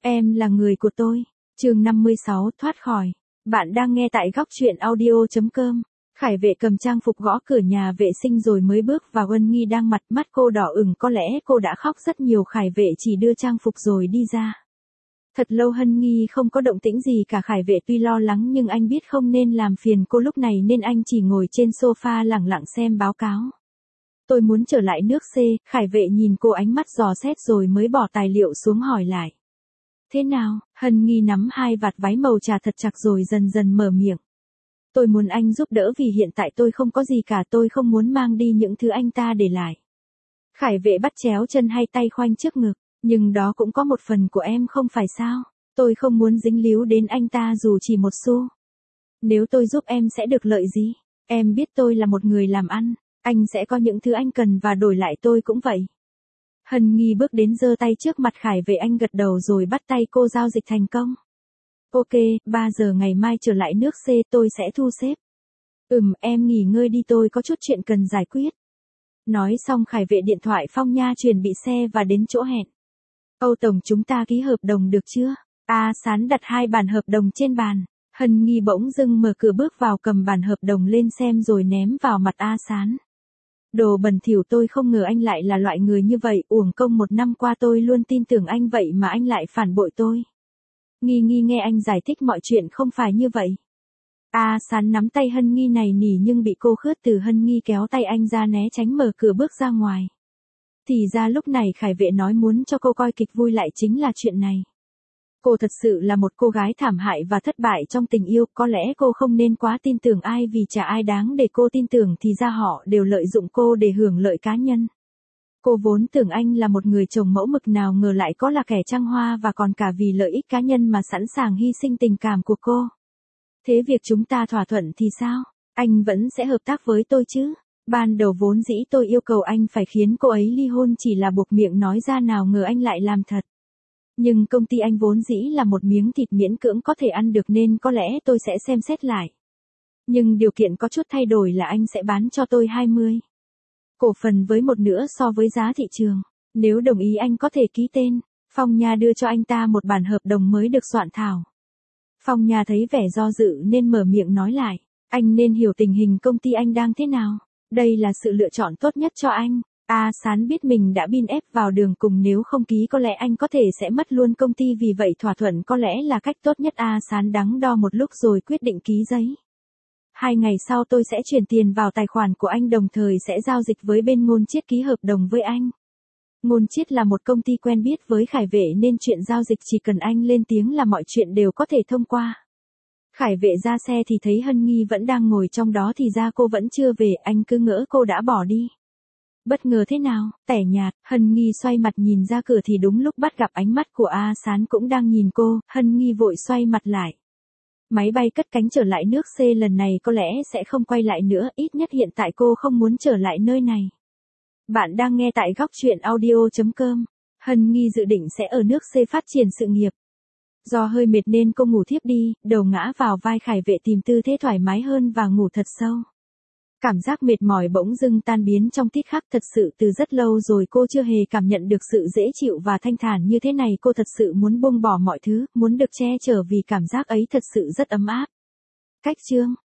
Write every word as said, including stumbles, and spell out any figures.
Em là người của tôi. Chương năm mươi sáu thoát khỏi. Bạn đang nghe tại góc truyện audio chấm com. Khải Vệ cầm trang phục gõ cửa nhà vệ sinh rồi mới bước vào. Ân Nghi đang mặt mắt cô đỏ ửng, có lẽ cô đã khóc rất nhiều. Khải Vệ chỉ đưa trang phục rồi đi ra. Thật lâu Hân Nghi không có động tĩnh gì cả. Khải Vệ tuy lo lắng nhưng anh biết không nên làm phiền cô lúc này nên anh chỉ ngồi trên sofa lẳng lặng xem báo cáo. Tôi muốn trở lại nước C. Khải Vệ nhìn cô ánh mắt dò xét rồi mới bỏ tài liệu xuống hỏi lại. Thế nào? Hân Nghi nắm hai vạt váy màu trà thật chặt rồi dần dần mở miệng. Tôi muốn anh giúp đỡ vì hiện tại tôi không có gì cả, tôi không muốn mang đi những thứ anh ta để lại. Khải Vệ bắt chéo chân hay tay khoanh trước ngực, nhưng đó cũng có một phần của em không phải sao? Tôi không muốn dính líu đến anh ta dù chỉ một xu. Nếu tôi giúp em sẽ được lợi gì? Em biết tôi là một người làm ăn, anh sẽ có những thứ anh cần và đổi lại tôi cũng vậy. Hân Nghi bước đến giơ tay trước mặt Khải Vệ, anh gật đầu rồi bắt tay cô. Giao dịch thành công. Ok, ba giờ ngày mai trở lại nước C, tôi sẽ thu xếp. Ừm, em nghỉ ngơi đi, tôi có chút chuyện cần giải quyết. Nói xong Khải Vệ điện thoại Phong Nha chuẩn bị xe và đến chỗ hẹn. Âu Tổng, chúng ta ký hợp đồng được chưa? A Sán đặt hai bản hợp đồng trên bàn. Hân Nghi bỗng dưng mở cửa bước vào, cầm bản hợp đồng lên xem rồi ném vào mặt A Sán. Đồ bẩn thỉu, tôi không ngờ anh lại là loại người như vậy, uổng công một năm qua tôi luôn tin tưởng anh vậy mà anh lại phản bội tôi. Nghi Nghi nghe anh giải thích mọi chuyện không phải như vậy. A Sán nắm tay Hân Nghi này nỉ nhưng bị cô khước từ. Hân Nghi kéo tay anh ra né tránh, mở cửa bước ra ngoài. Thì ra lúc này Khải Vệ nói muốn cho cô coi kịch vui lại chính là chuyện này. Cô thật sự là một cô gái thảm hại và thất bại trong tình yêu, có lẽ cô không nên quá tin tưởng ai vì chả ai đáng để cô tin tưởng, thì ra họ đều lợi dụng cô để hưởng lợi cá nhân. Cô vốn tưởng anh là một người chồng mẫu mực, nào ngờ lại có là kẻ trăng hoa và còn cả vì lợi ích cá nhân mà sẵn sàng hy sinh tình cảm của cô. Thế việc chúng ta thỏa thuận thì sao? Anh vẫn sẽ hợp tác với tôi chứ? Ban đầu vốn dĩ tôi yêu cầu anh phải khiến cô ấy ly hôn chỉ là buộc miệng nói ra, nào ngờ anh lại làm thật. Nhưng công ty anh vốn dĩ là một miếng thịt miễn cưỡng có thể ăn được nên có lẽ tôi sẽ xem xét lại. Nhưng điều kiện có chút thay đổi là anh sẽ bán cho tôi hai mươi cổ phần với một nửa so với giá thị trường. Nếu đồng ý anh có thể ký tên. Phong Nha đưa cho anh ta một bản hợp đồng mới được soạn thảo. Phong Nha thấy vẻ do dự nên mở miệng nói lại. Anh nên hiểu tình hình công ty anh đang thế nào. Đây là sự lựa chọn tốt nhất cho anh. A Sán biết mình đã bin ép vào đường cùng, nếu không ký có lẽ anh có thể sẽ mất luôn công ty, vì vậy thỏa thuận có lẽ là cách tốt nhất. A Sán đắn đo một lúc rồi quyết định ký giấy. Hai ngày sau tôi sẽ chuyển tiền vào tài khoản của anh, đồng thời sẽ giao dịch với bên Ngôn Chiết ký hợp đồng với anh. Ngôn Chiết là một công ty quen biết với Khải Vệ nên chuyện giao dịch chỉ cần anh lên tiếng là mọi chuyện đều có thể thông qua. Khải Vệ ra xe thì thấy Hân Nghi vẫn đang ngồi trong đó, thì ra cô vẫn chưa về, anh cứ ngỡ cô đã bỏ đi. Bất ngờ thế nào? Tẻ nhạt. Hân Nghi xoay mặt nhìn ra cửa thì đúng lúc bắt gặp ánh mắt của A Sán cũng đang nhìn cô. Hân Nghi vội xoay mặt lại. Máy bay cất cánh trở lại nước C, lần này có lẽ sẽ không quay lại nữa, ít nhất hiện tại cô không muốn trở lại nơi này. Bạn đang nghe tại góc truyện audio chấm com. Hân Nghi dự định sẽ ở nước C phát triển sự nghiệp. Do hơi mệt nên cô ngủ thiếp đi, đầu ngã vào vai Khải Vệ tìm tư thế thoải mái hơn và ngủ thật sâu. Cảm giác mệt mỏi bỗng dưng tan biến trong tích khắc, thật sự từ rất lâu rồi cô chưa hề cảm nhận được sự dễ chịu và thanh thản như thế này. Cô thật sự muốn buông bỏ mọi thứ, muốn được che chở vì cảm giác ấy thật sự rất ấm áp. Cách chương